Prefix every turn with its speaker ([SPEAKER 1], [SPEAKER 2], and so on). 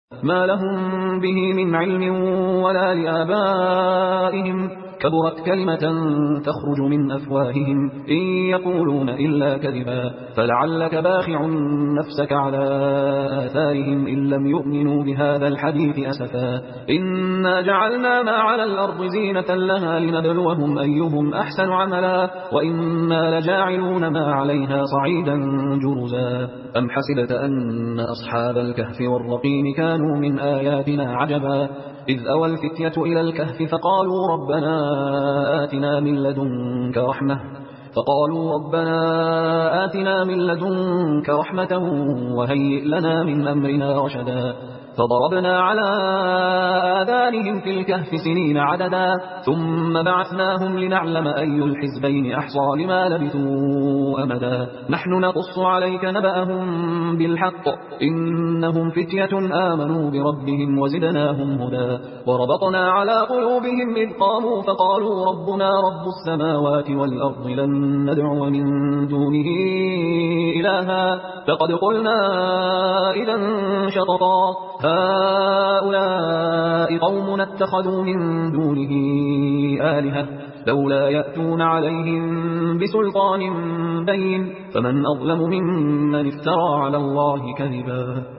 [SPEAKER 1] ما لهم به من علم ولا لآبائهم كبرت كلمة تخرج من أفواههم إن يقولون إلا كذبا فلعلك باخع نفسك على آثارهم إن لم يؤمنوا بهذا الحديث أسفا إنا جعلنا ما على الأرض زينة لها لنبلوهم أيهم أحسن عملا وإنا لجاعلون ما عليها صعيدا جرزا أم حسبت أن أصحاب الكهف والرقيم كانوا من آياتنا عجبا إذ أوى الفتية إلى الكهف فقالوا ربنا آتنا من لدنك رحمة وهيئ لنا من أمرنا رشدا فضربنا على آذانهم في الكهف سنين عددا ثم بعثناهم لنعلم أي الحزبين أحصى لما لبثوا أمدا نحن نقص عليك نبأهم بالحق إنهم فتية آمنوا بربهم وزدناهم هدى وربطنا على قلوبهم إذ قاموا فقالوا ربنا رب السماوات والأرض لن ندعو من دونه إلها لقد قلنا إذا شططا هؤلاء قوم اتخذوا من دونه آلهة لولا يأتون عليهم بسلطان بين فمن أظلم ممن افترى على الله كذبا